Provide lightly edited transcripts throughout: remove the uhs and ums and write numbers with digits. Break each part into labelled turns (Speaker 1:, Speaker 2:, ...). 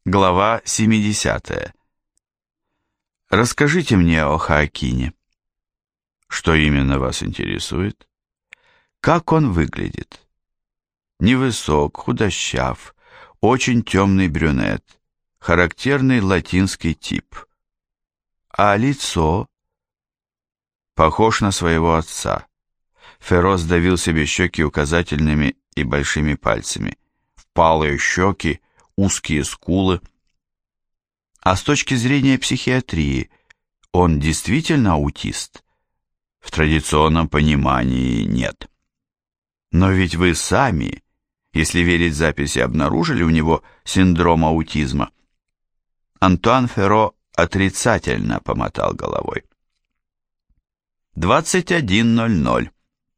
Speaker 1: Глава 70. Расскажите мне о Хоакине. Что именно вас интересует? Как он выглядит? Невысок, худощав, очень темный брюнет, характерный латинский тип. А лицо? Похож на своего отца. Ферро сдавил себе щеки указательными и большими пальцами. Впалые щеки, узкие скулы. А с точки зрения психиатрии, он действительно аутист? В традиционном понимании нет. Но ведь вы сами, если верить записи, обнаружили у него синдром аутизма. Антуан Ферро отрицательно помотал головой. 21:00.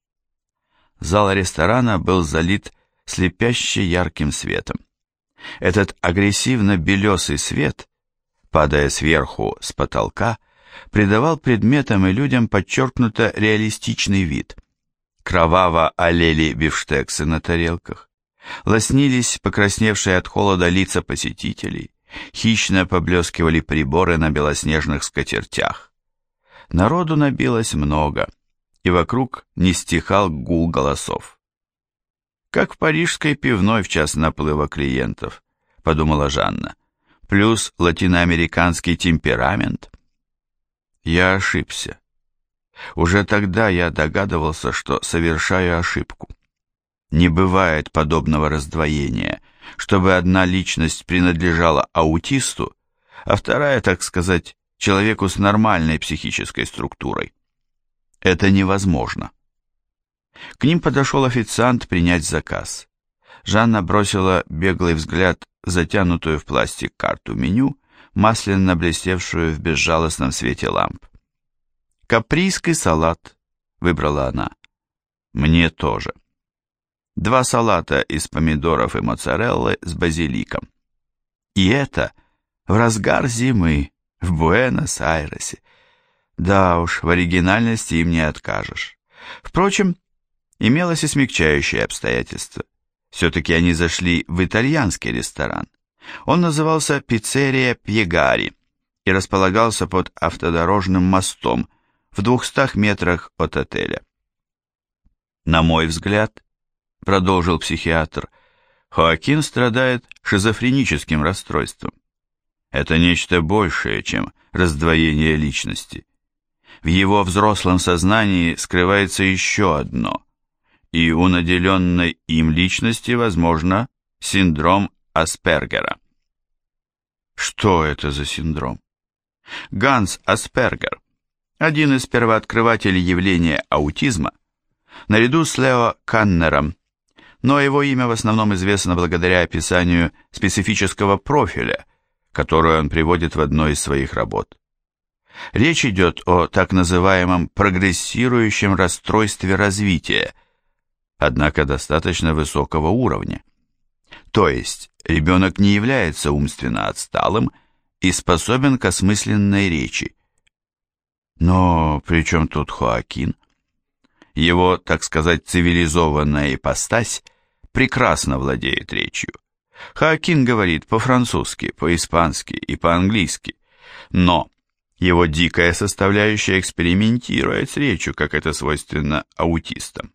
Speaker 1: Зал ресторана был залит слепяще ярким светом. Этот агрессивно-белесый свет, падая сверху с потолка, придавал предметам и людям подчеркнуто реалистичный вид. Кроваво олели бифштексы на тарелках, лоснились покрасневшие от холода лица посетителей, хищно поблескивали приборы на белоснежных скатертях. Народу набилось много, и вокруг не стихал гул голосов. «Как в парижской пивной в час наплыва клиентов», — подумала Жанна. «Плюс латиноамериканский темперамент». Я ошибся. Уже тогда я догадывался, что совершаю ошибку. Не бывает подобного раздвоения, чтобы одна личность принадлежала аутисту, а вторая, так сказать, человеку с нормальной психической структурой. Это невозможно. К ним подошел официант принять заказ. Жанна бросила беглый взгляд в затянутую в пластик карту меню, масляно блестевшую в безжалостном свете ламп. «Каприйский салат», — выбрала она. «Мне тоже». 2 салата из помидоров и моцареллы с базиликом. И это в разгар зимы в Буэнос-Айресе. Да уж, в оригинальности им не откажешь. Впрочем, имелось и смягчающее обстоятельство. Все-таки они зашли в итальянский ресторан. Он назывался «Пиццерия Пьегари» и располагался под автодорожным мостом в 200 метрах от отеля. «На мой взгляд, — продолжил психиатр, — Хоакин страдает шизофреническим расстройством. Это нечто большее, чем раздвоение личности. В его взрослом сознании скрывается еще одно, и у наделенной им личности, возможно, синдром Аспергера». Что это за синдром? Ганс Аспергер, один из первооткрывателей явления аутизма, наряду с Лео Каннером, но его имя в основном известно благодаря описанию специфического профиля, которое он приводит в одной из своих работ. Речь идет о так называемом прогрессирующем расстройстве развития, однако достаточно высокого уровня. То есть ребенок не является умственно отсталым и способен к осмысленной речи. Но при чем тут Хоакин? Его, так сказать, цивилизованная ипостась прекрасно владеет речью. Хоакин говорит по-французски, по-испански и по-английски, но его дикая составляющая экспериментирует с речью, как это свойственно аутистам.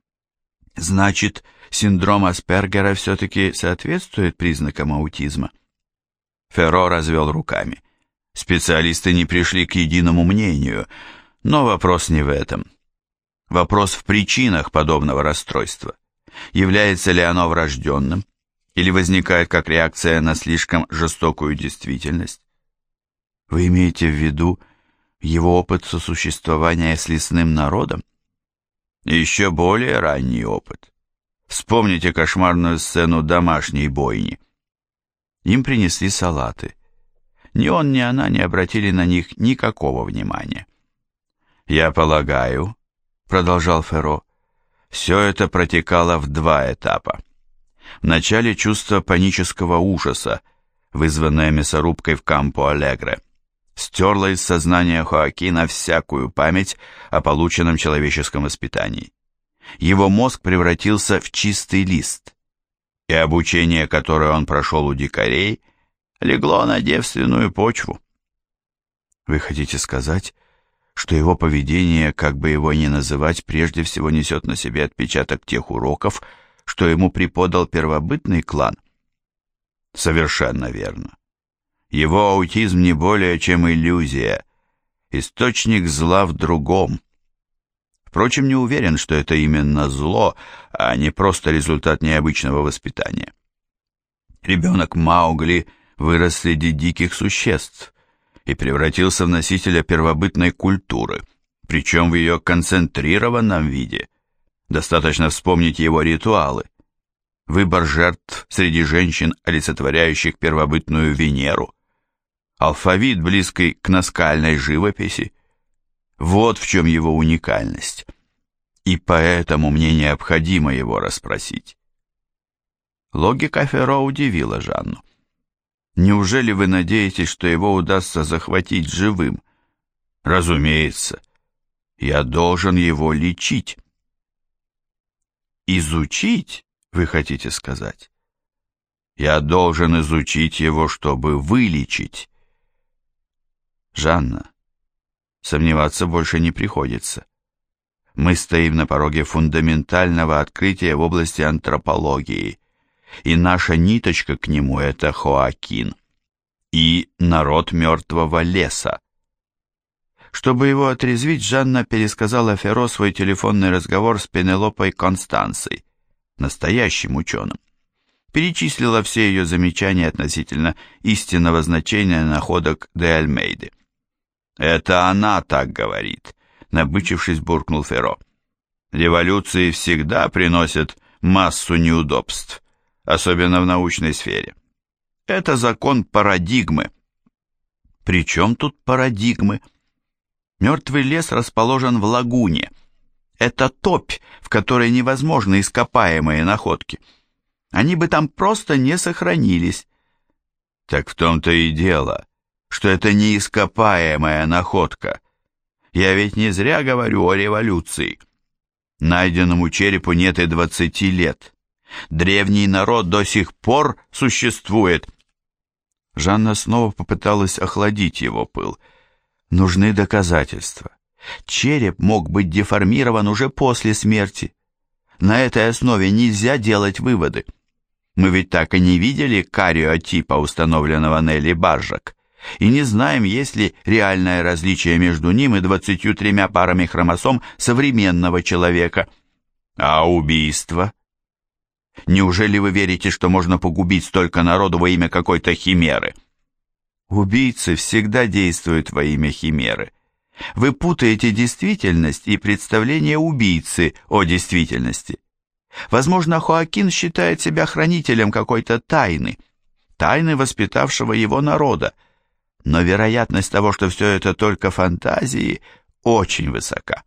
Speaker 1: Значит, синдром Аспергера все-таки соответствует признакам аутизма? Ферро развел руками. Специалисты не пришли к единому мнению, но вопрос не в этом. Вопрос в причинах подобного расстройства. Является ли оно врожденным, или возникает как реакция на слишком жестокую действительность? Вы имеете в виду его опыт сосуществования с лесным народом? Еще более ранний опыт. Вспомните кошмарную сцену домашней бойни. Им принесли салаты. Ни он, ни она не обратили на них никакого внимания. «Я полагаю, — продолжал Ферро, — все это протекало в 2 этапа. Вначале чувство панического ужаса, вызванное мясорубкой в Кампо-Алегре, стерло из сознания Хоакина всякую память о полученном человеческом воспитании. Его мозг превратился в чистый лист, и обучение, которое он прошел у дикарей, легло на девственную почву.
Speaker 2: Вы хотите сказать, что его поведение, как бы его ни называть, прежде всего несет на себе отпечаток тех уроков, что ему преподал первобытный клан?
Speaker 1: Совершенно верно. Его аутизм не более чем иллюзия, источник зла в другом. Впрочем, не уверен, что это именно зло, а не просто результат необычного воспитания. Ребенок Маугли вырос среди диких существ и превратился в носителя первобытной культуры, причем в ее концентрированном виде. Достаточно вспомнить его ритуалы. Выбор жертв среди женщин, олицетворяющих первобытную Венеру. Алфавит, близкий к наскальной живописи. Вот в чем его уникальность. И поэтому мне необходимо его расспросить. Логика Ферро удивила Жанну. Неужели вы надеетесь, что его удастся захватить живым? Разумеется. Я должен его лечить. Изучить, вы хотите сказать? Я должен изучить его, чтобы вылечить. Жанна, сомневаться больше не приходится. Мы стоим на пороге фундаментального открытия в области антропологии, и наша ниточка к нему — это Хоакин и народ мертвого леса. Чтобы его отрезвить, Жанна пересказала Ферро свой телефонный разговор с Пенелопой Констанцей, настоящим ученым. Перечислила все ее замечания относительно истинного значения находок де Альмейды. «Это она так говорит», — набычившись, буркнул Ферро. «Революции всегда приносят массу неудобств, особенно в научной сфере. Это закон парадигмы». «При чем тут парадигмы?» Мертвый лес расположен в лагуне. Это топь, в которой невозможны ископаемые находки. Они бы там просто не сохранились. Так в том-то и дело, что это не ископаемая находка. Я ведь не зря говорю о революции. Найденному черепу нет и 20 лет. Древний народ до сих пор существует. Жанна снова попыталась охладить его пыл. Нужны доказательства. Череп мог быть деформирован уже после смерти. На этой основе нельзя делать выводы. Мы ведь так и не видели кариотипа, установленного Нелли Баржак, и не знаем, есть ли реальное различие между ним и 23 парами хромосом современного человека. А убийство? Неужели вы верите, что можно погубить столько народу во имя какой-то химеры? Убийцы всегда действуют во имя химеры. Вы путаете действительность и представление убийцы о действительности. Возможно, Хоакин считает себя хранителем какой-то тайны, воспитавшего его народа, но вероятность того, что все это только фантазии, очень высока.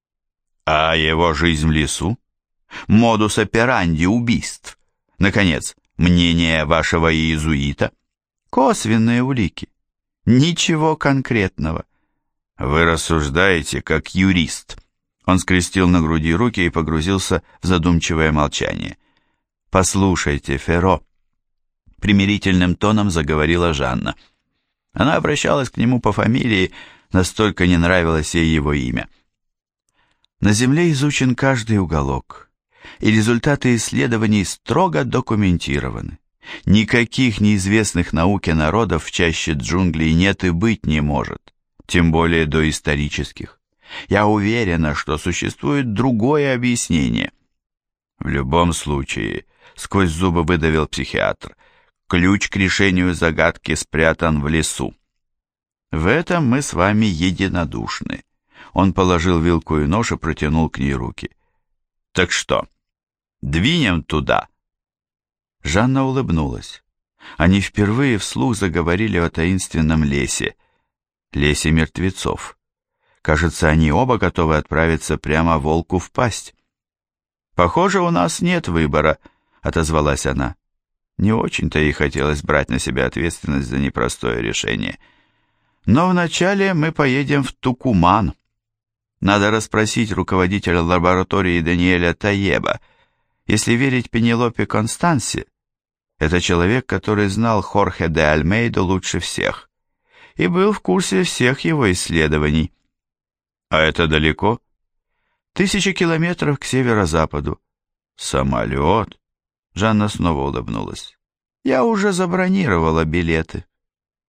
Speaker 1: А его жизнь в лесу? Модус операнди убийств? Наконец, мнение вашего иезуита? Косвенные улики. Ничего конкретного. Вы рассуждаете как юрист. Он скрестил на груди руки и погрузился в задумчивое молчание. «Послушайте, Ферро», — примирительным тоном заговорила Жанна. Она обращалась к нему по фамилии, настолько не нравилось ей его имя. «На Земле изучен каждый уголок, и результаты исследований строго документированы. Никаких неизвестных науке народов в чаще джунглей нет и быть не может, тем более доисторических. Я уверена, что существует другое объяснение». В любом случае, сквозь зубы выдавил психиатр, ключ к решению загадки спрятан в лесу. В этом мы с вами единодушны. Он положил вилку и нож и протянул к ней руки. Так что, двинем туда? Жанна улыбнулась. Они впервые вслух заговорили о таинственном лесе мертвецов. Кажется, они оба готовы отправиться прямо волку в пасть. «Похоже, у нас нет выбора», — отозвалась она. Не очень-то ей хотелось брать на себя ответственность за непростое решение. «Но вначале мы поедем в Тукуман. Надо расспросить руководителя лаборатории Даниэля Таеба. Если верить Пенелопе Констансе,
Speaker 2: Это человек, который знал Хорхе де Альмейдо лучше всех и был в курсе всех его исследований. А это далеко? 1000 километров к северо-западу. Самолет? Жанна снова улыбнулась. Я уже забронировала билеты.